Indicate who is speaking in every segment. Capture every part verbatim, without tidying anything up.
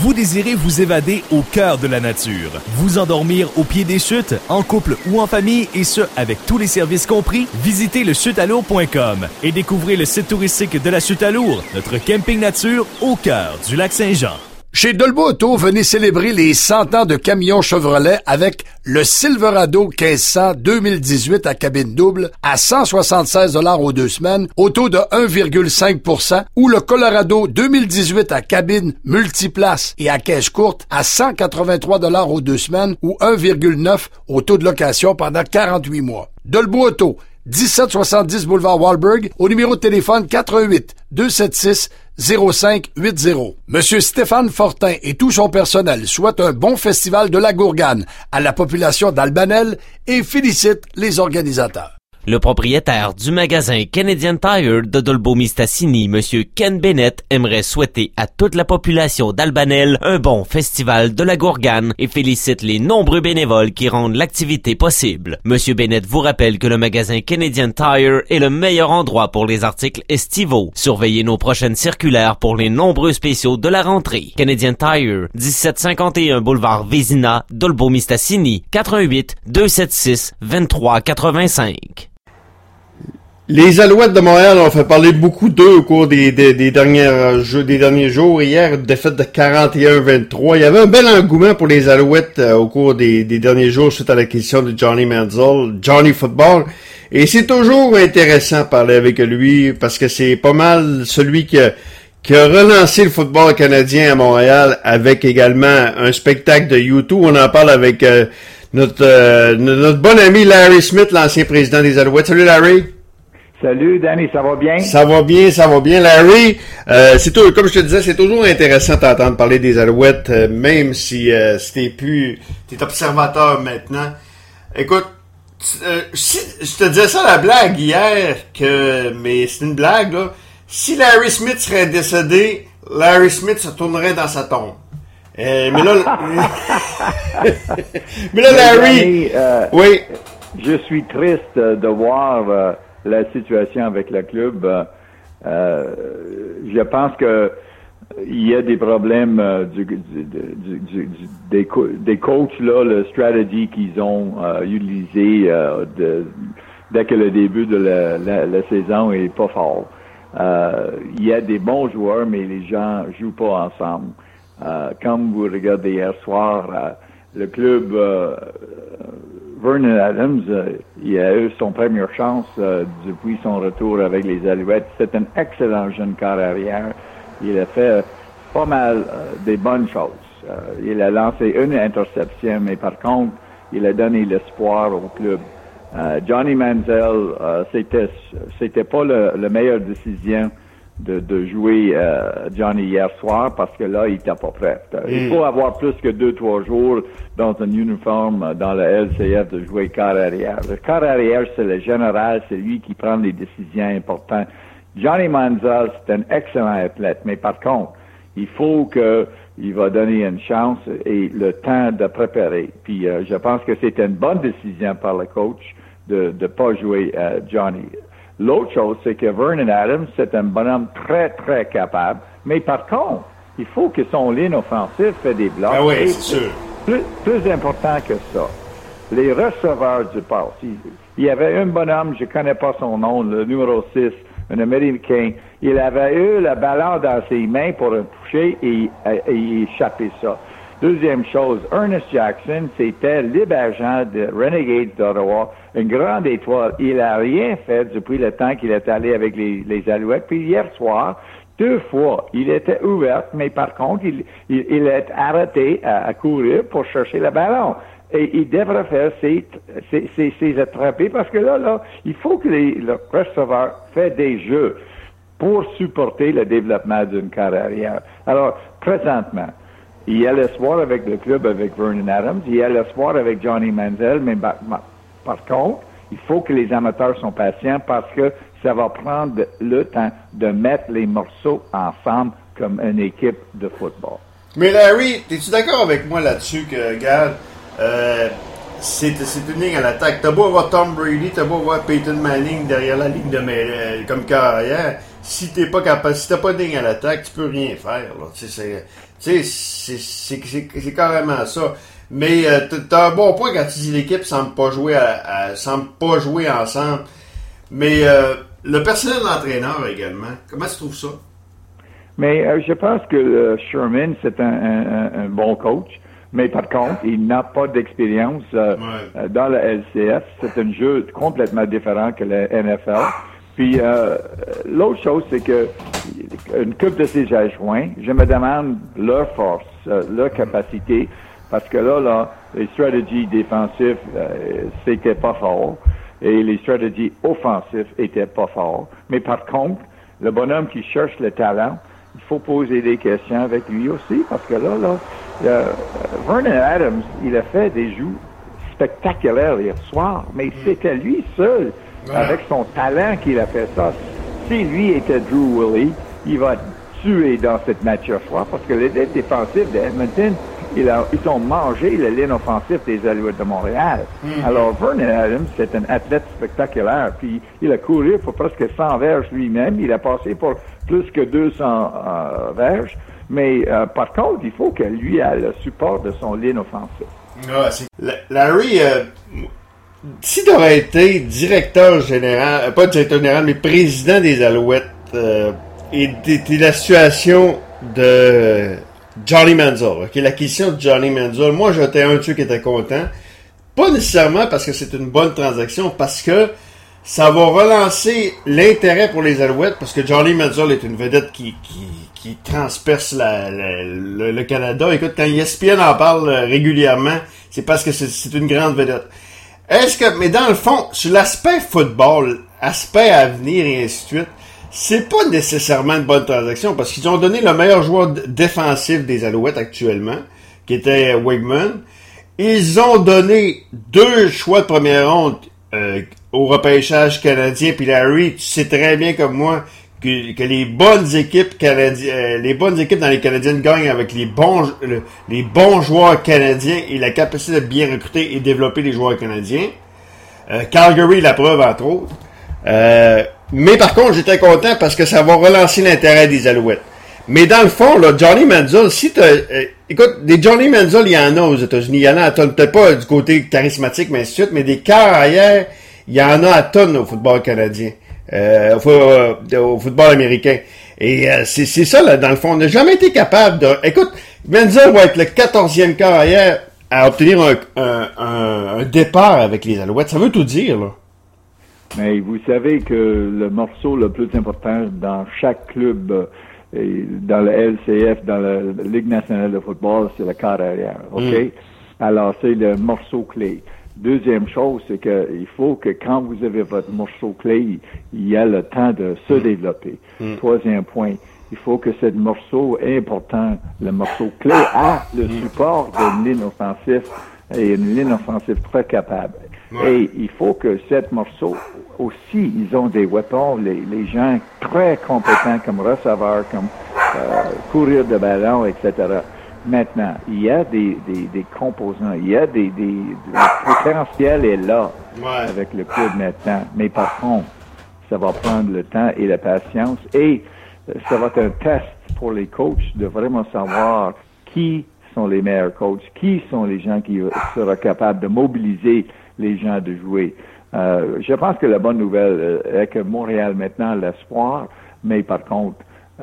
Speaker 1: Vous désirez vous évader au cœur de la nature, vous endormir au pied des chutes, en couple ou en famille, et ce, avec tous les services compris? Visitez le chute à lourd point com et découvrez le site touristique de la Chute à Lourd, notre camping nature au cœur du lac Saint-Jean.
Speaker 2: Chez Dolbeau Auto, venez célébrer les cent ans de camions Chevrolet avec le Silverado quinze cents deux mille dix-huit à cabine double à cent soixante-seize dollars aux deux semaines, au taux de un virgule cinq pour cent, ou le Colorado deux mille dix-huit à cabine multiplace et à caisse courte à cent quatre-vingt-trois dollars aux deux semaines, ou un virgule neuf pour cent au taux de location pendant quarante-huit mois. Dolbeau Auto, dix-sept soixante-dix boulevard Wahlberg, au numéro de téléphone quatre un huit deux sept six zéro cinq huit zéro. Monsieur Stéphane Fortin et tout son personnel souhaitent un bon festival de la Gourgane à la population d'Albanel et félicitent les organisateurs.
Speaker 3: Le propriétaire du magasin Canadian Tire de Dolbeau-Mistassini, Monsieur Ken Bennett, aimerait souhaiter à toute la population d'Albanel un bon festival de la Gourgane et félicite les nombreux bénévoles qui rendent l'activité possible. Monsieur Bennett vous rappelle que le magasin Canadian Tire est le meilleur endroit pour les articles estivaux. Surveillez nos prochaines circulaires pour les nombreux spéciaux de la rentrée. Canadian Tire, dix-sept cinquante et un boulevard Vézina, Dolbeau-Mistassini, quatre un huit deux sept six deux trois huit cinq.
Speaker 4: Les Alouettes de Montréal ont fait parler beaucoup d'eux au cours des, des, des, dernières jeux, des derniers jours. Hier, défaite de quarante et un à vingt-trois. Il y avait un bel engouement pour les Alouettes euh, au cours des, des derniers jours suite à l'acquisition de Johnny Manziel, Johnny Football. Et c'est toujours intéressant de parler avec lui parce que c'est pas mal celui qui a, qui a relancé le football canadien à Montréal avec également un spectacle de YouTube. On en parle avec euh, notre, euh, notre bon ami Larry Smith, l'ancien président des Alouettes. Salut Larry!
Speaker 5: Salut, Danny, ça va bien?
Speaker 4: Ça va bien, ça va bien. Larry, euh, c'est tout, comme je te disais, c'est toujours intéressant de t'entendre parler des Alouettes, euh, même si, euh, si t'es plus, t'es observateur maintenant. Écoute, euh, si, je te disais ça à la blague hier, que, mais c'est une blague, là. Si Larry Smith serait décédé, Larry Smith se tournerait dans sa tombe. Euh, mais là, mais là, Larry,
Speaker 5: Danny, euh,
Speaker 4: oui.
Speaker 5: Je suis triste de voir, euh, la situation avec le club. Euh, euh, je pense que il y a des problèmes euh, du, du, du, du, du, des, co- des coachs, là, le stratégie qu'ils ont euh, utilisé euh, de, dès que le début de la, la, la saison est pas fort. Euh, il y a des bons joueurs, mais les gens jouent pas ensemble. Euh, comme vous regardez hier soir, euh, le club euh, Vernon Adams, euh, il a eu son première chance euh, depuis son retour avec les Alouettes. C'est un excellent jeune corps arrière. Il a fait pas mal euh, des bonnes choses. Euh, il a lancé une interception, mais par contre, il a donné l'espoir au club. Euh, Johnny Manziel, euh, c'était c'était pas le, la meilleure décision de, de jouer euh, Johnny hier soir parce que là, il était pas prêt. Euh, mm. Il faut avoir plus que deux, trois jours dans un uniforme euh, dans le L C F de jouer quart arrière. Le quart arrière, c'est le général, c'est lui qui prend les décisions importantes. Johnny Manziel, c'est un excellent athlète, mais par contre, il faut que il va donner une chance et le temps de préparer. Puis euh, je pense que c'était une bonne décision par le coach de ne pas jouer euh, Johnny. L'autre chose, c'est que Vernon Adams, c'est un bonhomme très, très capable. Mais par contre, il faut que son ligne offensive fait des blocs.
Speaker 4: Ah oui, c'est sûr.
Speaker 5: Plus, plus important que ça, les receveurs du pass. Il, il y avait un bonhomme, je connais pas son nom, le numéro six, un Américain. Il avait eu le ballon dans ses mains pour un toucher et, et, et échapper ça. Deuxième chose, Ernest Jackson, c'était l'hébergent de Renegades d'Ottawa, une grande étoile. Il a rien fait depuis le temps qu'il est allé avec les, les Alouettes. Puis hier soir, deux fois, il était ouvert, mais par contre, il, il, il est arrêté à, à courir pour chercher le ballon. Et il devrait faire ses, ses, ses, ses attrapés parce que là, là, il faut que les, le receveur fait des jeux pour supporter le développement d'une carrière. Alors, présentement, il y a l'espoir avec le club, avec Vernon Adams. Il y a l'espoir avec Johnny Manziel. Mais par, par contre, il faut que les amateurs soient patients parce que ça va prendre le temps de mettre les morceaux ensemble comme une équipe de football.
Speaker 4: Mais Larry, es-tu d'accord avec moi là-dessus que, regarde, euh, c'est, c'est une ligne à l'attaque. T'as beau avoir Tom Brady, t'as beau avoir Peyton Manning derrière la ligne de mêlée, comme carrière. si t'es pas capable, si t'as pas de ligne à l'attaque, tu peux rien faire. Là. Tu sais, c'est, c'est, c'est, c'est, c'est carrément ça. Mais euh, t'as un bon point quand tu dis l'équipe semble pas jouer à, à semble pas jouer ensemble. Mais euh, le personnel de l'entraîneur également, comment tu trouves ça?
Speaker 5: Mais euh, je pense que euh, Sherman, c'est un, un, un bon coach. Mais par contre, il n'a pas d'expérience euh, ouais. dans le L C F. C'est un jeu complètement différent que le N F L. Puis euh, l'autre chose, c'est que une couple de ces adjoints, je me demande leur force, euh, leur capacité, parce que là, là, les stratégies défensives, euh, c'était pas fort, et les stratégies offensives étaient pas fortes. Mais par contre, le bonhomme qui cherche le talent, il faut poser des questions avec lui aussi, parce que là, là, euh, Vernon Adams, il a fait des jeux spectaculaires hier soir, mais c'était lui seul, ouais. avec son talent, qu'il a fait ça. Si lui était Drew Willy, il va tuer dans cette match soir, parce que les défensifs de Edmonton, ils, a, ils ont mangé la ligne offensive des Alouettes de Montréal. Mm-hmm. Alors, Vernon Adams, c'est un athlète spectaculaire, puis il a couru pour presque cent verges lui-même, il a passé pour plus que deux cents euh, verges. Mais euh, par contre, il faut que lui ait le support de son ligne offensive.
Speaker 4: Ah, c'est... Larry, euh, si tu aurais été directeur général, euh, pas directeur général, mais président des Alouettes, euh, et t'es la situation de Johnny Manziel, okay, l'acquisition de Johnny Manziel, moi j'étais un de ceux qui était content. Pas nécessairement parce que c'est une bonne transaction, parce que ça va relancer l'intérêt pour les Alouettes, parce que Johnny Manziel est une vedette qui, qui, qui transperce la, la, le, le Canada. Écoute, quand E S P N en parle régulièrement, c'est parce que c'est, c'est une grande vedette. Est-ce que, mais dans le fond, sur l'aspect football, aspect avenir et ainsi de suite, c'est pas nécessairement une bonne transaction, parce qu'ils ont donné le meilleur joueur défensif des Alouettes actuellement, qui était Wigman. Ils ont donné deux choix de première ronde, euh, au repêchage canadien. Puis Larry, tu sais très bien comme moi que, que les bonnes équipes canadiennes, euh, les bonnes équipes dans les Canadiennes gagnent avec les bons, le, les bons joueurs canadiens et la capacité de bien recruter et développer les joueurs canadiens. Euh, Calgary, la preuve entre autres. Euh, mais par contre, j'étais content parce que ça va relancer l'intérêt des Alouettes. Mais dans le fond, là, Johnny Manziel, si t'as, euh, écoute, des Johnny Manziel, il y en a aux États-Unis, il y en a à tonnes, peut-être pas du côté charismatique, mais ainsi de suite, mais des carrières, il y en a à tonnes au football canadien, euh, au, au football américain. Et euh, c'est, c'est ça, là, dans le fond, on n'a jamais été capable de... Écoute, Manziel va être le quatorzième carrière à obtenir un, un, un, un départ avec les Alouettes. Ça veut tout dire, là.
Speaker 5: Mais vous savez que le morceau le plus important dans chaque club... Euh, Et dans le L C F, dans la Ligue nationale de football, c'est le quart arrière, OK? Mm. Alors, c'est le morceau clé. Deuxième chose, c'est que il faut que quand vous avez votre morceau clé, il y a le temps de se mm. développer. Mm. Troisième point, il faut que ce morceau important, le morceau clé, a le mm. support d'une ligne offensive et une ligne offensive très capable. Ouais. Et il faut que cette morceau aussi, ils ont des weapons, les, les gens très compétents comme receveurs, comme euh, courir de ballon, et cetera. Maintenant, il y a des, des, des composants, il y a des, des, le potentiel est là ouais. avec le club maintenant. Mais par contre, ça va prendre le temps et la patience et ça va être un test pour les coachs de vraiment savoir qui sont les meilleurs coachs, qui sont les gens qui seront capables de mobiliser les gens de jouer. Euh, je pense que la bonne nouvelle euh, est que Montréal maintenant a l'espoir, mais par contre,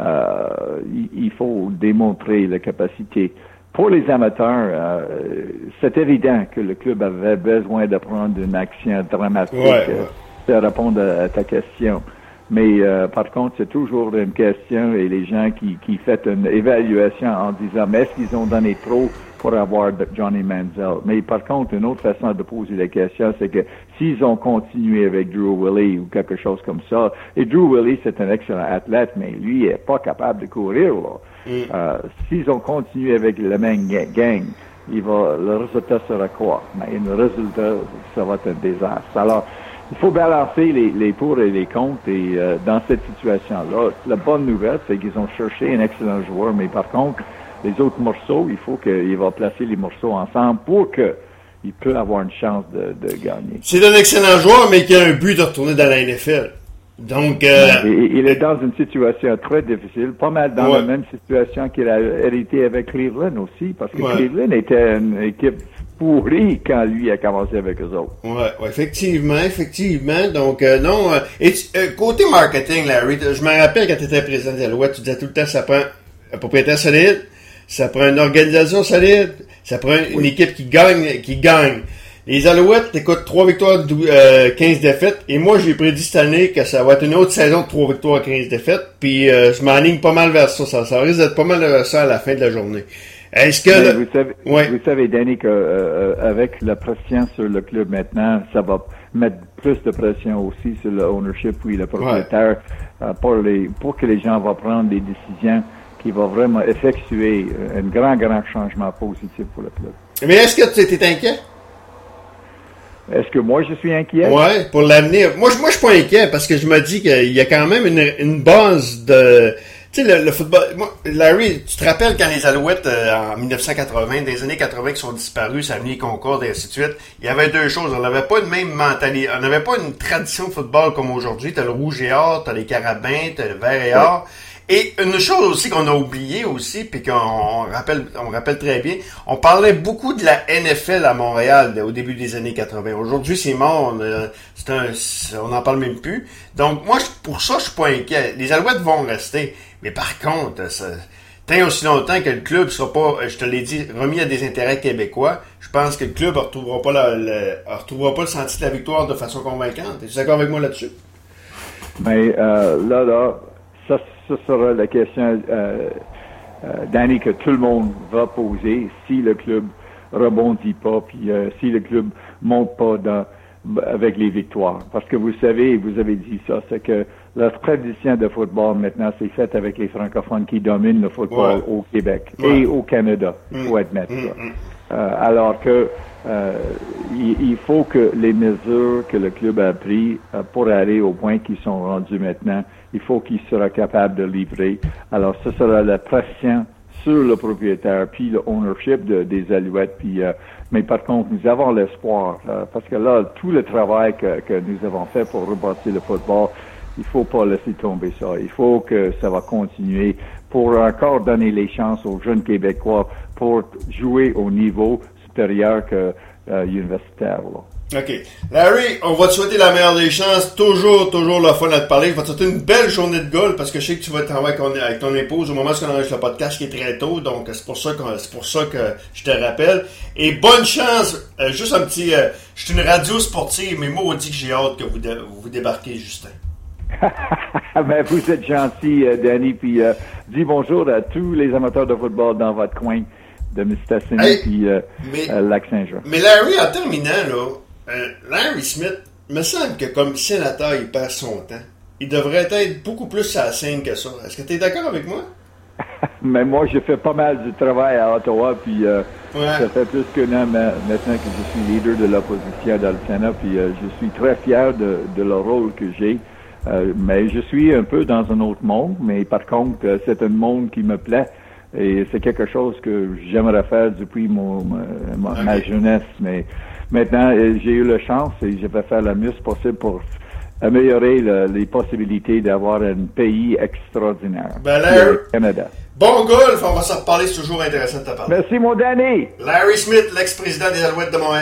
Speaker 5: euh, il, il faut démontrer la capacité. Pour les amateurs, euh, c'est évident que le club avait besoin de prendre une action dramatique ouais. euh, de répondre à, à ta question. Mais euh, par contre, c'est toujours une question et les gens qui, qui font une évaluation en disant mais est-ce qu'ils ont donné trop pour avoir Johnny Manziel? Mais par contre, une autre façon de poser la question, c'est que s'ils ont continué avec Drew Willy ou quelque chose comme ça, et Drew Willy, c'est un excellent athlète, mais lui, il est pas capable de courir, là. Mm. Euh, s'ils ont continué avec la même gang, il va, le résultat sera quoi? Mais le résultat, ça va être un désastre. Alors, il faut balancer les, les pour et les contre et euh, dans cette situation-là, la bonne nouvelle, c'est qu'ils ont cherché un excellent joueur, mais par contre, les autres morceaux, il faut qu'il va placer les morceaux ensemble pour que il peut avoir une chance de, de gagner.
Speaker 4: C'est un excellent joueur, mais qui a un but de retourner dans la N F L. Donc, euh,
Speaker 5: il, il est dans une situation très difficile, pas mal dans
Speaker 4: ouais.
Speaker 5: la même situation qu'il a hérité avec Cleveland aussi, parce que
Speaker 4: ouais.
Speaker 5: Cleveland était une équipe pourrie quand lui a commencé avec eux autres.
Speaker 4: Ouais, ouais, effectivement, effectivement. Donc, euh, non. Euh, et tu, euh, côté marketing, Larry, je me rappelle quand tu étais président des Alouettes, tu disais tout le temps, ça prend un propriétaire solide, ça prend une organisation solide, ça prend une oui. équipe qui gagne, qui gagne. Les Alouettes, écoute, trois victoires, euh, quinze défaites. Et moi, j'ai prédit cette année que ça va être une autre saison de trois victoires, quinze défaites. Puis, euh, je m'enligne pas mal vers ça. Ça, ça risque d'être pas mal vers ça à la fin de la journée. Est-ce que... Le...
Speaker 5: Vous savez, ouais. vous savez, Danny, que euh, avec la pression sur le club maintenant, ça va mettre plus de pression aussi sur le ownership, puis le propriétaire, ouais. euh, pour, les, pour que les gens vont prendre des décisions qui vont vraiment effectuer un grand, grand changement positif pour le club.
Speaker 4: Mais est-ce que tu étais inquiet?
Speaker 5: Est-ce que moi, je suis inquiet?
Speaker 4: Ouais, pour l'avenir. Moi, je, moi, je suis pas inquiet parce que je me dis qu'il y a quand même une, une base de... Tu sais, le, le football... Moi, Larry, tu te rappelles quand les Alouettes, euh, en dix-neuf cent quatre-vingts, des années quatre-vingts qui sont disparus, Savigny, Concorde et ainsi de suite, il y avait deux choses. On n'avait pas une même mentalité. On n'avait pas une tradition de football comme aujourd'hui. T'as le rouge et or, t'as les carabins, t'as le vert et or. Et une chose aussi qu'on a oublié aussi, puis qu'on on rappelle, on rappelle très bien, on parlait beaucoup de la N F L à Montréal au début des années quatre-vingts. Aujourd'hui, c'est mort, c'est un, on n'en parle même plus. Donc moi, pour ça, je suis pas inquiet. Les Alouettes vont rester, mais par contre, ça, tant aussi longtemps que le club sera pas, je te l'ai dit, remis à des intérêts québécois, je pense que le club ne retrouvera pas la, la, retrouvera pas le sentier de la victoire de façon convaincante. Es-tu d'accord avec moi là-dessus?
Speaker 5: Mais euh, là, là, ça, ça sera la question, euh, euh, Danny, que tout le monde va poser si le club rebondit pas, puis euh, si le club monte pas dans, avec les victoires. Parce que vous savez, vous avez dit ça, c'est que la tradition de football maintenant, c'est faite avec les francophones qui dominent le football ouais. au Québec ouais. et au Canada. Il faut mmh. admettre mmh. ça. Euh, alors que euh, il, il faut que les mesures que le club a prises euh, pour aller au point qu'ils sont rendus maintenant, il faut qu'il sera capable de livrer. Alors, ce sera la pression sur le propriétaire, puis le ownership de, des Alouettes. Puis, euh, mais par contre, nous avons l'espoir, euh, parce que là, tout le travail que, que nous avons fait pour rebâtir le football, il faut pas laisser tomber ça. Il faut que ça va continuer pour encore donner les chances aux jeunes Québécois pour jouer au niveau supérieur que euh, universitaire. Là.
Speaker 4: OK. Larry, on va te souhaiter la meilleure des chances. Toujours, toujours le fun à te parler. Je vais te souhaiter une belle journée de golf parce que je sais que tu vas travailler avec ton épouse au moment où on enregistre le podcast qui est très tôt. Donc, c'est pour ça que, c'est pour ça que je te rappelle. Et bonne chance. Euh, juste un petit... Euh, je suis une radio sportive, mais moi, on dit que j'ai hâte que vous, de, vous débarquez, Justin.
Speaker 5: Ben, vous êtes gentil, euh, Danny. Puis, euh, dis bonjour à tous les amateurs de football dans votre coin de Mistassini hey, puis euh, euh, Lac-Saint-Jean.
Speaker 4: Mais Larry, en terminant, là... Euh, Larry Smith, me semble que comme sénateur, il perd son temps. Il devrait être beaucoup plus à la scène que ça. Est-ce que tu es d'accord avec moi?
Speaker 5: Mais moi, j'ai fait pas mal du travail à Ottawa, puis euh, ouais. ça fait plus qu'un an maintenant que je suis leader de l'opposition dans le Sénat, puis euh, je suis très fier de, de le rôle que j'ai. Euh, mais je suis un peu dans un autre monde, mais par contre, euh, c'est un monde qui me plaît. Et c'est quelque chose que j'aimerais faire depuis mon, ma, ma, okay. ma jeunesse, mais maintenant, j'ai eu la chance et je vais faire le mieux possible pour améliorer le, les possibilités d'avoir un pays extraordinaire.
Speaker 4: Ben Larry,
Speaker 5: le Canada.
Speaker 4: Bon golf, on va s'en reparler, c'est toujours intéressant de te parler.
Speaker 5: Merci mon Danny.
Speaker 4: Larry Smith, l'ex-président des Alouettes de Montréal.